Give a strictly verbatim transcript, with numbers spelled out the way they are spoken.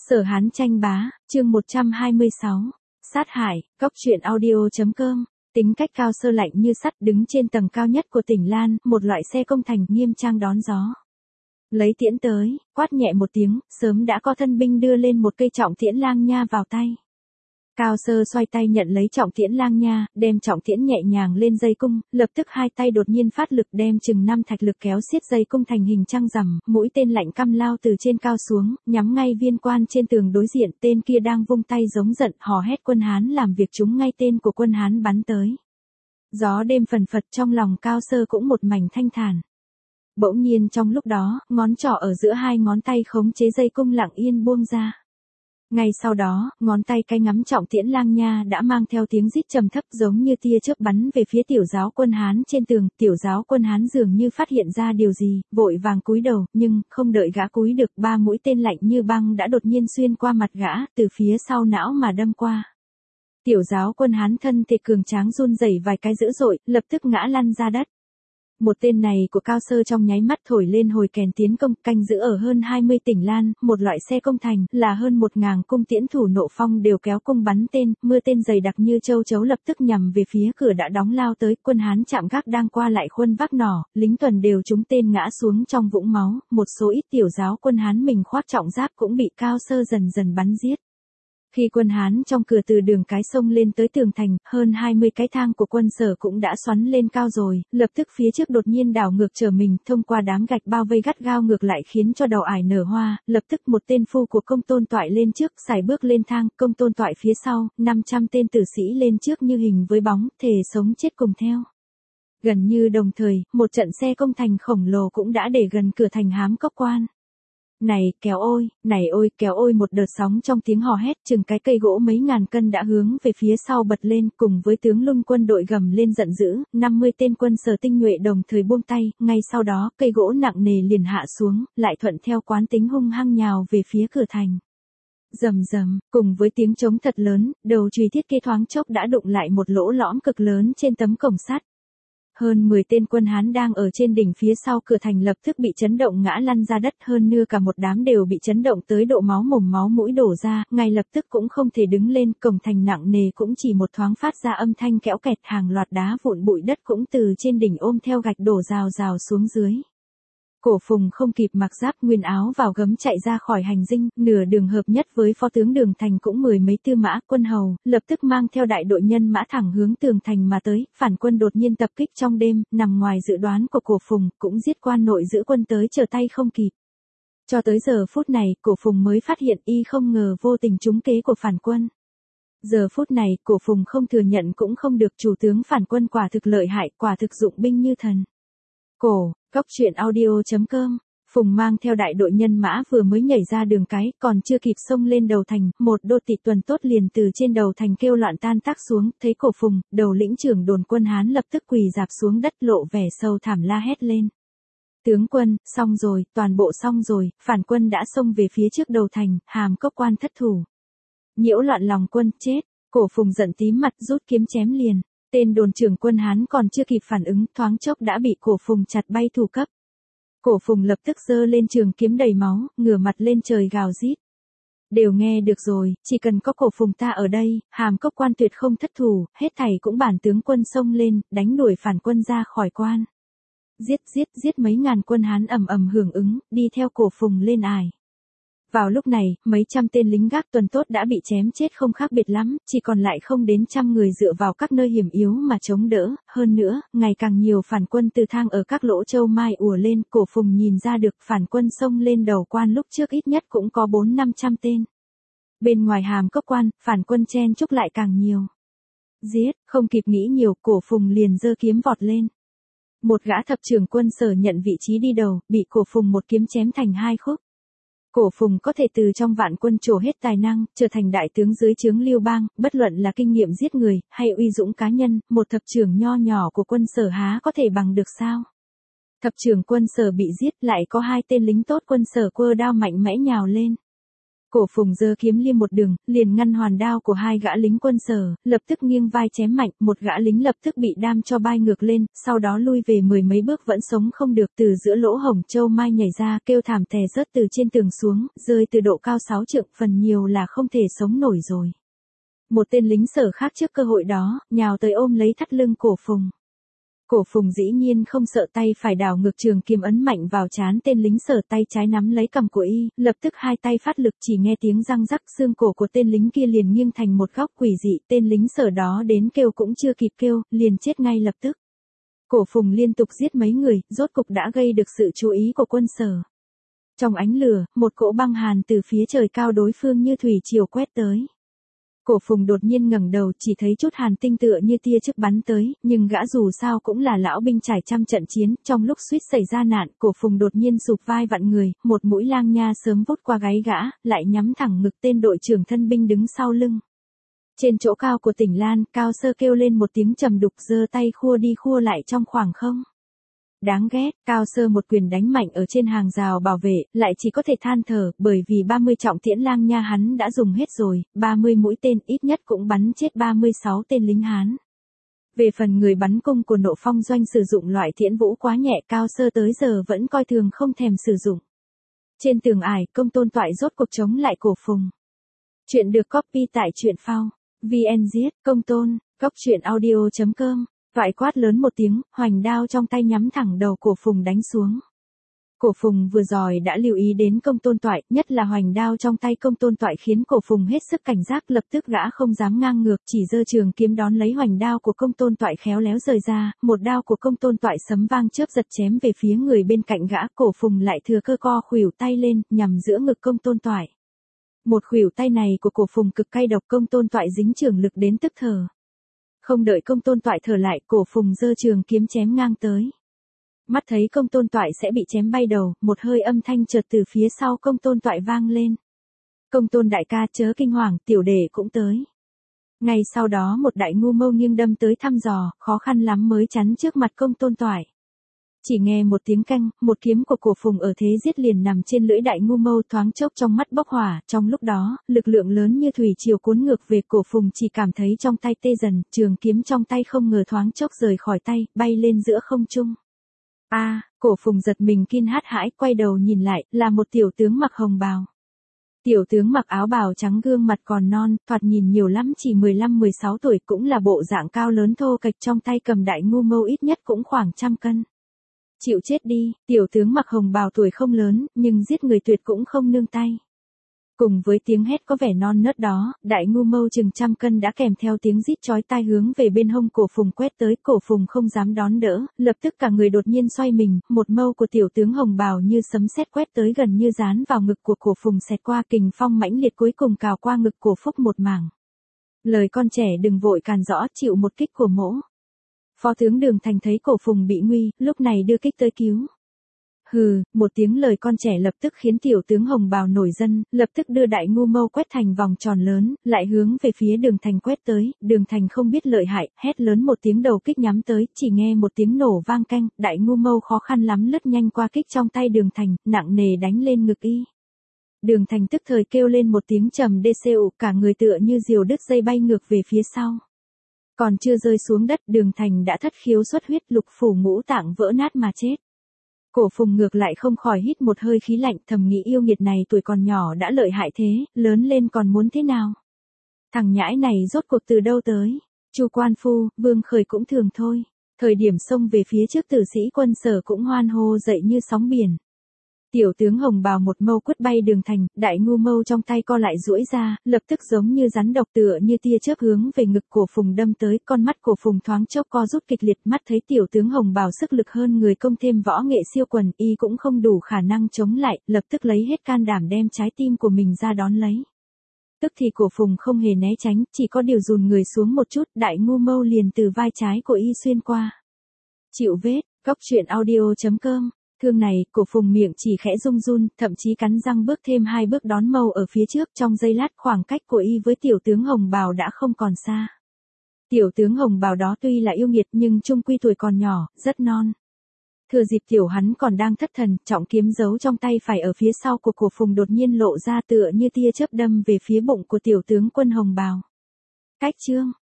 Sở Hán tranh bá, chương một trăm hai mươi sáu. Sát hại, Cốc truyện audio.com. Tính cách cao sơ lạnh như sắt đứng trên tầng cao nhất của tỉnh Lan, một loại xe công thành nghiêm trang đón gió. Lấy tiễn tới, quát nhẹ một tiếng, sớm đã có thân binh đưa lên một cây trọng tiễn lang nha vào tay. Cao sơ xoay tay nhận lấy trọng tiễn lang nha, đem trọng tiễn nhẹ nhàng lên dây cung, lập tức hai tay đột nhiên phát lực đem chừng năm thạch lực kéo xiết dây cung thành hình trăng rằm, mũi tên lạnh căm lao từ trên cao xuống, nhắm ngay viên quan trên tường đối diện, tên kia đang vung tay giống giận, hò hét quân Hán làm việc trúng ngay tên của quân Hán bắn tới. Gió đêm phần phật trong lòng Cao sơ cũng một mảnh thanh thản. Bỗng nhiên trong lúc đó, ngón trỏ ở giữa hai ngón tay khống chế dây cung lặng yên buông ra. Ngay sau đó, ngón tay cái ngắm trọng tiễn lang nha đã mang theo tiếng rít trầm thấp giống như tia chớp bắn về phía tiểu giáo quân Hán trên tường. Tiểu giáo quân Hán dường như phát hiện ra điều gì, vội vàng cúi đầu, nhưng không đợi gã cúi được, ba mũi tên lạnh như băng đã đột nhiên xuyên qua mặt gã, từ phía sau não mà đâm qua. Tiểu giáo quân Hán thân thể cường tráng run rẩy vài cái dữ dội, lập tức ngã lăn ra đất. Một tên này của Cao sơ trong nháy mắt thổi lên hồi kèn tiến công, canh giữ ở hơn hai mươi tỉnh Lan, một loại xe công thành, là hơn một ngàn cung tiễn thủ nộ phong đều kéo cung bắn tên, mưa tên dày đặc như châu chấu lập tức nhằm về phía cửa đã đóng lao tới, quân Hán chạm gác đang qua lại khuân vác nỏ, lính tuần đều trúng tên ngã xuống trong vũng máu, một số ít tiểu giáo quân Hán mình khoác trọng giáp cũng bị Cao sơ dần dần bắn giết. Khi quân Hán trong cửa từ đường cái sông lên tới tường thành, hơn hai mươi cái thang của quân Sở cũng đã xoắn lên cao rồi, lập tức phía trước đột nhiên đảo ngược trở mình, thông qua đám gạch bao vây gắt gao ngược lại khiến cho đầu ải nở hoa, lập tức một tên phu của Công Tôn Toại lên trước, sải bước lên thang, Công Tôn Toại phía sau, năm trăm tên tử sĩ lên trước như hình với bóng, thề sống chết cùng theo. Gần như đồng thời, một trận xe công thành khổng lồ cũng đã để gần cửa thành Hám Cốc Quan. Này, kéo ôi, này ôi, kéo ôi, một đợt sóng trong tiếng hò hét, chừng cái cây gỗ mấy ngàn cân đã hướng về phía sau bật lên, cùng với tướng lung quân đội gầm lên giận dữ, năm mươi tên quân Sở tinh nhuệ đồng thời buông tay, ngay sau đó, cây gỗ nặng nề liền hạ xuống, lại thuận theo quán tính hung hăng nhào về phía cửa thành. Rầm rầm, cùng với tiếng trống thật lớn, đầu chùy thiết kia thoáng chốc đã đụng lại một lỗ lõm cực lớn trên tấm cổng sắt. Hơn mười tên quân Hán đang ở trên đỉnh phía sau cửa thành lập tức bị chấn động ngã lăn ra đất, hơn nưa cả một đám đều bị chấn động tới độ máu mồm máu mũi đổ ra, ngay lập tức cũng không thể đứng lên, cổng thành nặng nề cũng chỉ một thoáng phát ra âm thanh kẽo kẹt, hàng loạt đá vụn bụi đất cũng từ trên đỉnh ôm theo gạch đổ rào rào xuống dưới. Cổ Phùng không kịp mặc giáp nguyên áo vào gấm chạy ra khỏi hành dinh, nửa đường hợp nhất với phó tướng Đường Thành cũng mười mấy tư mã quân hầu, lập tức mang theo đại đội nhân mã thẳng hướng tường thành mà tới, phản quân đột nhiên tập kích trong đêm, nằm ngoài dự đoán của Cổ Phùng, cũng giết quan nội giữ quân tới trở tay không kịp. Cho tới giờ phút này, Cổ Phùng mới phát hiện y không ngờ vô tình trúng kế của phản quân. Giờ phút này, Cổ Phùng không thừa nhận cũng không được, chủ tướng phản quân quả thực lợi hại, quả thực dụng binh như thần. Cổ, Cốc truyện audio.com. Phùng mang theo đại đội nhân mã vừa mới nhảy ra đường cái, còn chưa kịp xông lên đầu thành, một đô tỵ tuần tốt liền từ trên đầu thành kêu loạn tan tác xuống, thấy Cổ Phùng, đầu lĩnh trưởng đồn quân Hán lập tức quỳ rạp xuống đất lộ vẻ sâu thảm la hét lên. Tướng quân, xong rồi, toàn bộ xong rồi, phản quân đã xông về phía trước đầu thành, Hàm Cốc Quan thất thủ. Nhiễu loạn lòng quân, chết, Cổ Phùng giận tím mặt rút kiếm chém liền. Tên đồn trưởng quân Hán còn chưa kịp phản ứng, thoáng chốc đã bị Cổ Phùng chặt bay thủ cấp. Cổ Phùng lập tức giơ lên trường kiếm đầy máu, ngửa mặt lên trời gào rít. Đều nghe được rồi, chỉ cần có Cổ Phùng ta ở đây, Hàm Cốc Quan tuyệt không thất thủ, hết thảy cũng bản tướng quân xông lên, đánh đuổi phản quân ra khỏi quan. Giết giết giết, mấy ngàn quân Hán ầm ầm hưởng ứng, đi theo Cổ Phùng lên ải. Vào lúc này, mấy trăm tên lính gác tuần tốt đã bị chém chết không khác biệt lắm, chỉ còn lại không đến trăm người dựa vào các nơi hiểm yếu mà chống đỡ, hơn nữa, ngày càng nhiều phản quân từ thang ở các lỗ châu mai ùa lên, Cổ Phùng nhìn ra được phản quân xông lên đầu quan lúc trước ít nhất cũng có bốn năm trăm tên. Bên ngoài Hàm Cốc Quan, phản quân chen chúc lại càng nhiều. Giết, không kịp nghĩ nhiều, Cổ Phùng liền giơ kiếm vọt lên. Một gã thập trưởng quân Sở nhận vị trí đi đầu, bị Cổ Phùng một kiếm chém thành hai khúc. Cổ Phùng có thể từ trong vạn quân trổ hết tài năng, trở thành đại tướng dưới trướng Liêu Bang, bất luận là kinh nghiệm giết người, hay uy dũng cá nhân, một thập trưởng nho nhỏ của quân Sở há có thể bằng được sao? Thập trưởng quân Sở bị giết, lại có hai tên lính tốt quân Sở quơ đao mạnh mẽ nhào lên. Cổ Phùng giơ kiếm liêm một đường, liền ngăn hoàn đao của hai gã lính quân Sở, lập tức nghiêng vai chém mạnh, một gã lính lập tức bị đam cho bay ngược lên, sau đó lui về mười mấy bước vẫn sống không được, từ giữa lỗ hổng châu mai nhảy ra, kêu thảm thè rớt từ trên tường xuống, rơi từ độ cao sáu trượng, phần nhiều là không thể sống nổi rồi. Một tên lính Sở khác trước cơ hội đó, nhào tới ôm lấy thắt lưng Cổ Phùng. Cổ Phùng dĩ nhiên không sợ, tay phải đảo ngược trường kiếm ấn mạnh vào trán tên lính Sở, tay trái nắm lấy cằm của y, lập tức hai tay phát lực, chỉ nghe tiếng răng rắc, xương cổ của tên lính kia liền nghiêng thành một góc quỷ dị, tên lính Sở đó đến kêu cũng chưa kịp kêu, liền chết ngay lập tức. Cổ Phùng liên tục giết mấy người, rốt cục đã gây được sự chú ý của quân Sở. Trong ánh lửa, một cỗ băng hàn từ phía trời cao đối phương như thủy triều quét tới. Cổ Phùng đột nhiên ngẩng đầu, chỉ thấy chút hàn tinh tựa như tia chớp bắn tới, nhưng gã dù sao cũng là lão binh trải trăm trận chiến, trong lúc suýt xảy ra nạn, Cổ Phùng đột nhiên sụp vai vặn người, một mũi lang nha sớm vút qua gáy gã, lại nhắm thẳng ngực tên đội trưởng thân binh đứng sau lưng. Trên chỗ cao của tỉnh Lan, Cao Sơ kêu lên một tiếng trầm đục, giơ tay khua đi khua lại trong khoảng không. Đáng ghét, Cao Sơ một quyền đánh mạnh ở trên hàng rào bảo vệ, lại chỉ có thể than thở, bởi vì ba mươi trọng tiễn lang nha hắn đã dùng hết rồi, ba mươi mũi tên ít nhất cũng bắn chết ba mươi sáu tên lính Hán. Về phần người bắn cung của Nộ Phong Doanh sử dụng loại tiễn vũ quá nhẹ, Cao Sơ tới giờ vẫn coi thường không thèm sử dụng. Trên tường ải, Công Tôn Toại rốt cuộc chống lại Cổ Phùng. Chuyện được copy tại truyện phao. vê en Z, Công Tôn, góc truyện audio chấm com. Toại quát lớn một tiếng, hoành đao trong tay nhắm thẳng đầu Cổ Phùng đánh xuống. Cổ Phùng vừa rồi đã lưu ý đến Công Tôn Toại, nhất là hoành đao trong tay Công Tôn Toại khiến Cổ Phùng hết sức cảnh giác, lập tức gã không dám ngang ngược, chỉ giơ trường kiếm đón lấy hoành đao của Công Tôn Toại khéo léo rời ra, một đao của Công Tôn Toại sấm vang chớp giật chém về phía người bên cạnh gã, Cổ Phùng lại thừa cơ co khuỷu tay lên, nhằm giữa ngực Công Tôn Toại. Một khuỷu tay này của Cổ Phùng cực cay độc, Công Tôn Toại dính trường lực đến tức thở. Không đợi Công Tôn Toại thở lại, Cổ Phùng giơ trường kiếm chém ngang tới. Mắt thấy Công Tôn Toại sẽ bị chém bay đầu, một hơi âm thanh chợt từ phía sau Công Tôn Toại vang lên. Công Tôn đại ca chớ kinh hoàng, tiểu đệ cũng tới. Ngay sau đó một đại ngu mâu nghiêng đâm tới thăm dò, khó khăn lắm mới chắn trước mặt Công Tôn Toại. Chỉ nghe một tiếng canh, một kiếm của Cổ Phùng ở thế giết liền nằm trên lưỡi đại ngu mâu, thoáng chốc trong mắt bốc hỏa, trong lúc đó, lực lượng lớn như thủy triều cuốn ngược về, Cổ Phùng chỉ cảm thấy trong tay tê dần, trường kiếm trong tay không ngờ thoáng chốc rời khỏi tay, bay lên giữa không trung. A, à, Cổ Phùng giật mình kinh hát hãi, quay đầu nhìn lại, là một tiểu tướng mặc hồng bào. Tiểu tướng mặc áo bào trắng, gương mặt còn non, thoạt nhìn nhiều lắm chỉ mười lăm mười sáu tuổi, cũng là bộ dạng cao lớn thô kệch, trong tay cầm đại ngu mâu ít nhất cũng khoảng trăm cân. Chịu chết đi, tiểu tướng mặc hồng bào tuổi không lớn, nhưng giết người tuyệt cũng không nương tay. Cùng với tiếng hét có vẻ non nớt đó, đại ngu mâu chừng trăm cân đã kèm theo tiếng rít chói tai hướng về bên hông Cổ Phùng quét tới, Cổ Phùng không dám đón đỡ, lập tức cả người đột nhiên xoay mình, một mâu của tiểu tướng hồng bào như sấm sét quét tới, gần như dán vào ngực của Cổ Phùng, xẹt qua, kình phong mãnh liệt cuối cùng cào qua ngực Cổ Phúc một mảng. Lời con trẻ đừng vội càn rõ, chịu một kích của mỗ. Phó tướng Đường Thành thấy Cổ Phùng bị nguy, lúc này đưa kích tới cứu. Hừ, một tiếng lời con trẻ lập tức khiến tiểu tướng hồng bào nổi giận, lập tức đưa đại ngu mâu quét thành vòng tròn lớn, lại hướng về phía Đường Thành quét tới, Đường Thành không biết lợi hại, hét lớn một tiếng, đầu kích nhắm tới, chỉ nghe một tiếng nổ vang canh, đại ngu mâu khó khăn lắm lướt nhanh qua kích trong tay Đường Thành, nặng nề đánh lên ngực y. Đường Thành tức thời kêu lên một tiếng trầm đê xê ụ, cả người tựa như diều đứt dây bay ngược về phía sau. Còn chưa rơi xuống đất, Đường Thành đã thất khiếu xuất huyết, lục phủ ngũ tạng vỡ nát mà chết. Cổ Phùng ngược lại không khỏi hít một hơi khí lạnh, thầm nghĩ yêu nghiệt này tuổi còn nhỏ đã lợi hại thế, lớn lên còn muốn thế nào? Thằng nhãi này rốt cuộc từ đâu tới? Chu Quan Phu, Vương Khởi cũng thường thôi. Thời điểm xông về phía trước, tử sĩ quân Sở cũng hoan hô dậy như sóng biển. Tiểu tướng hồng bào một mâu quất bay Đường Thành, đại ngu mâu trong tay co lại duỗi ra, lập tức giống như rắn độc, tựa như tia chớp hướng về ngực Cổ Phùng đâm tới, con mắt Cổ Phùng thoáng chốc co rút kịch liệt, mắt thấy tiểu tướng hồng bào sức lực hơn người, công thêm võ nghệ siêu quần, y cũng không đủ khả năng chống lại, lập tức lấy hết can đảm đem trái tim của mình ra đón lấy. Tức thì Cổ Phùng không hề né tránh, chỉ có điều dùn người xuống một chút, đại ngu mâu liền từ vai trái của y xuyên qua. Chịu vết, góc truyện audio chấm com. Thương này, Cổ Phùng miệng chỉ khẽ run run, thậm chí cắn răng bước thêm hai bước đón mâu ở phía trước, trong giây lát khoảng cách của y với tiểu tướng hồng bào đã không còn xa. Tiểu tướng hồng bào đó tuy là yêu nghiệt nhưng chung quy tuổi còn nhỏ, rất non. Thừa dịp tiểu hắn còn đang thất thần, trọng kiếm giấu trong tay phải ở phía sau của cổ phùng đột nhiên lộ ra tựa như tia chớp đâm về phía bụng của tiểu tướng quân hồng bào. Cách chương